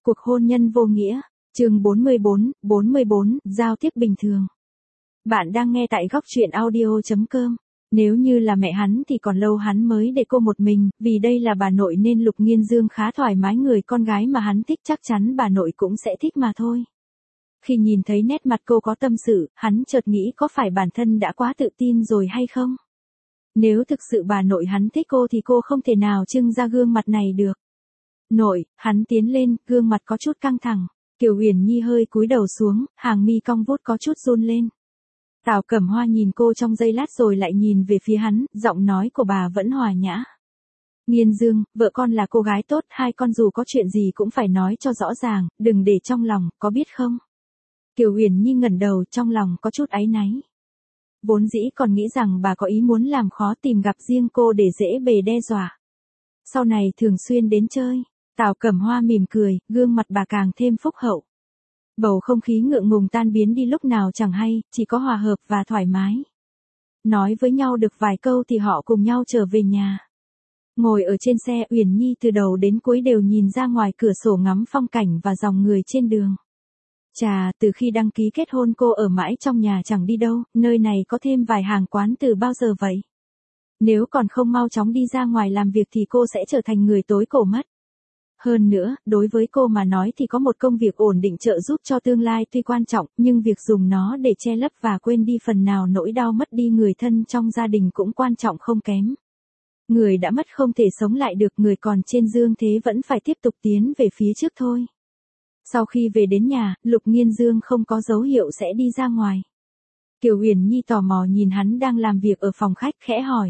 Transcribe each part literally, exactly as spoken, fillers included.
Cuộc hôn nhân vô nghĩa, chương bốn mươi bốn, bốn mươi bốn, giao tiếp bình thường. Bạn đang nghe tại góc truyện audio chấm com. Nếu như là mẹ hắn thì còn lâu hắn mới để cô một mình, vì đây là bà nội nên Lục Nghiên Dương khá thoải mái, người con gái mà hắn thích chắc chắn bà nội cũng sẽ thích mà thôi. Khi nhìn thấy nét mặt cô có tâm sự, hắn chợt nghĩ có phải bản thân đã quá tự tin rồi hay không? Nếu thực sự bà nội hắn thích cô thì cô không thể nào trưng ra gương mặt này được. Nội, hắn tiến lên, gương mặt có chút căng thẳng. Kiều Uyển Nhi hơi cúi đầu xuống, hàng mi cong vút có chút run lên. Tào Cẩm Hoa nhìn cô trong giây lát rồi lại nhìn về phía hắn, giọng nói của bà vẫn hòa nhã. Nghiên Dương, vợ con là cô gái tốt, hai con dù có chuyện gì cũng phải nói cho rõ ràng, đừng để trong lòng, có biết không? Kiều Uyển Nhi ngẩng đầu, trong lòng có chút áy náy. Vốn dĩ còn nghĩ rằng bà có ý muốn làm khó tìm gặp riêng cô để dễ bề đe dọa. Sau này thường xuyên đến chơi. Tào Cẩm Hoa mỉm cười, gương mặt bà càng thêm phúc hậu. Bầu không khí ngượng ngùng tan biến đi lúc nào chẳng hay, chỉ có hòa hợp và thoải mái. Nói với nhau được vài câu thì họ cùng nhau trở về nhà. Ngồi ở trên xe, Uyển Nhi từ đầu đến cuối đều nhìn ra ngoài cửa sổ ngắm phong cảnh và dòng người trên đường. Chà, từ khi đăng ký kết hôn cô ở mãi trong nhà chẳng đi đâu, nơi này có thêm vài hàng quán từ bao giờ vậy? Nếu còn không mau chóng đi ra ngoài làm việc thì cô sẽ trở thành người tối cổ mất. Hơn nữa, đối với cô mà nói thì có một công việc ổn định trợ giúp cho tương lai tuy quan trọng, nhưng việc dùng nó để che lấp và quên đi phần nào nỗi đau mất đi người thân trong gia đình cũng quan trọng không kém. Người đã mất không thể sống lại được, người còn trên dương thế vẫn phải tiếp tục tiến về phía trước thôi. Sau khi về đến nhà, Lục Nghiên Dương không có dấu hiệu sẽ đi ra ngoài. Kiều Uyển Nhi tò mò nhìn hắn đang làm việc ở phòng khách, khẽ hỏi.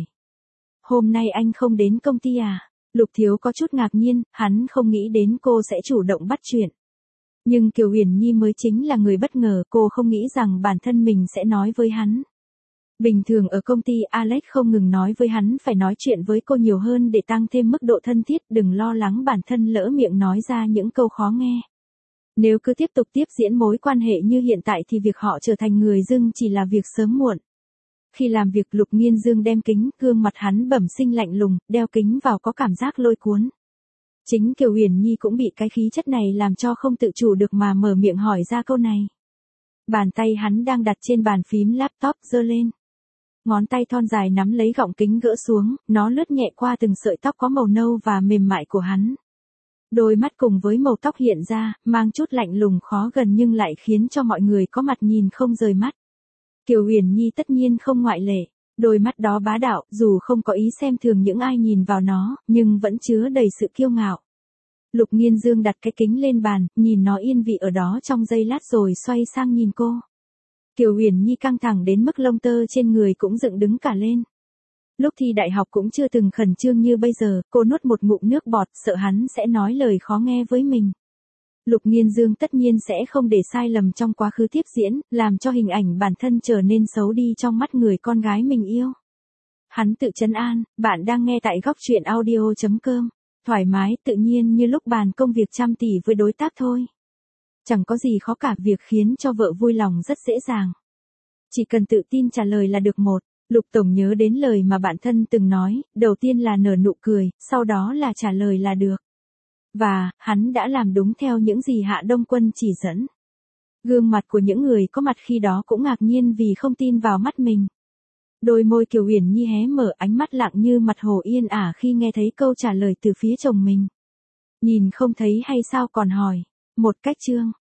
Hôm nay anh không đến công ty à? Lục Thiếu có chút ngạc nhiên, hắn không nghĩ đến cô sẽ chủ động bắt chuyện. Nhưng Kiều Uyển Nhi mới chính là người bất ngờ, cô không nghĩ rằng bản thân mình sẽ nói với hắn. Bình thường ở công ty, Alex không ngừng nói với hắn phải nói chuyện với cô nhiều hơn để tăng thêm mức độ thân thiết, đừng lo lắng bản thân lỡ miệng nói ra những câu khó nghe. Nếu cứ tiếp tục tiếp diễn mối quan hệ như hiện tại thì việc họ trở thành người dưng chỉ là việc sớm muộn. Khi làm việc, Lục Nghiên Dương đem kính, gương mặt hắn bẩm sinh lạnh lùng, đeo kính vào có cảm giác lôi cuốn. Chính Kiều Uyển Nhi cũng bị cái khí chất này làm cho không tự chủ được mà mở miệng hỏi ra câu này. Bàn tay hắn đang đặt trên bàn phím laptop giơ lên. Ngón tay thon dài nắm lấy gọng kính gỡ xuống, nó lướt nhẹ qua từng sợi tóc có màu nâu và mềm mại của hắn. Đôi mắt cùng với màu tóc hiện ra, mang chút lạnh lùng khó gần nhưng lại khiến cho mọi người có mặt nhìn không rời mắt. Kiều Uyển Nhi tất nhiên không ngoại lệ, đôi mắt đó bá đạo, dù không có ý xem thường những ai nhìn vào nó, nhưng vẫn chứa đầy sự kiêu ngạo. Lục Nghiên Dương đặt cái kính lên bàn, nhìn nó yên vị ở đó trong giây lát rồi xoay sang nhìn cô. Kiều Uyển Nhi căng thẳng đến mức lông tơ trên người cũng dựng đứng cả lên. Lúc thi đại học cũng chưa từng khẩn trương như bây giờ, cô nuốt một ngụm nước bọt, sợ hắn sẽ nói lời khó nghe với mình. Lục Nghiên Dương tất nhiên sẽ không để sai lầm trong quá khứ tiếp diễn, làm cho hình ảnh bản thân trở nên xấu đi trong mắt người con gái mình yêu. Hắn tự trấn an, bạn đang nghe tại góc truyện audio chấm com, thoải mái, tự nhiên như lúc bàn công việc trăm tỷ với đối tác thôi. Chẳng có gì khó cả, việc khiến cho vợ vui lòng rất dễ dàng. Chỉ cần tự tin trả lời là được. Một, Lục Tổng nhớ đến lời mà bạn thân từng nói, đầu tiên là nở nụ cười, sau đó là trả lời là được. Và, hắn đã làm đúng theo những gì Hạ Đông Quân chỉ dẫn. Gương mặt của những người có mặt khi đó cũng ngạc nhiên vì không tin vào mắt mình. Đôi môi Kiều Uyển Nhi hé mở, ánh mắt lặng như mặt hồ yên ả khi nghe thấy câu trả lời từ phía chồng mình. Nhìn không thấy hay sao còn hỏi. Một cách chương.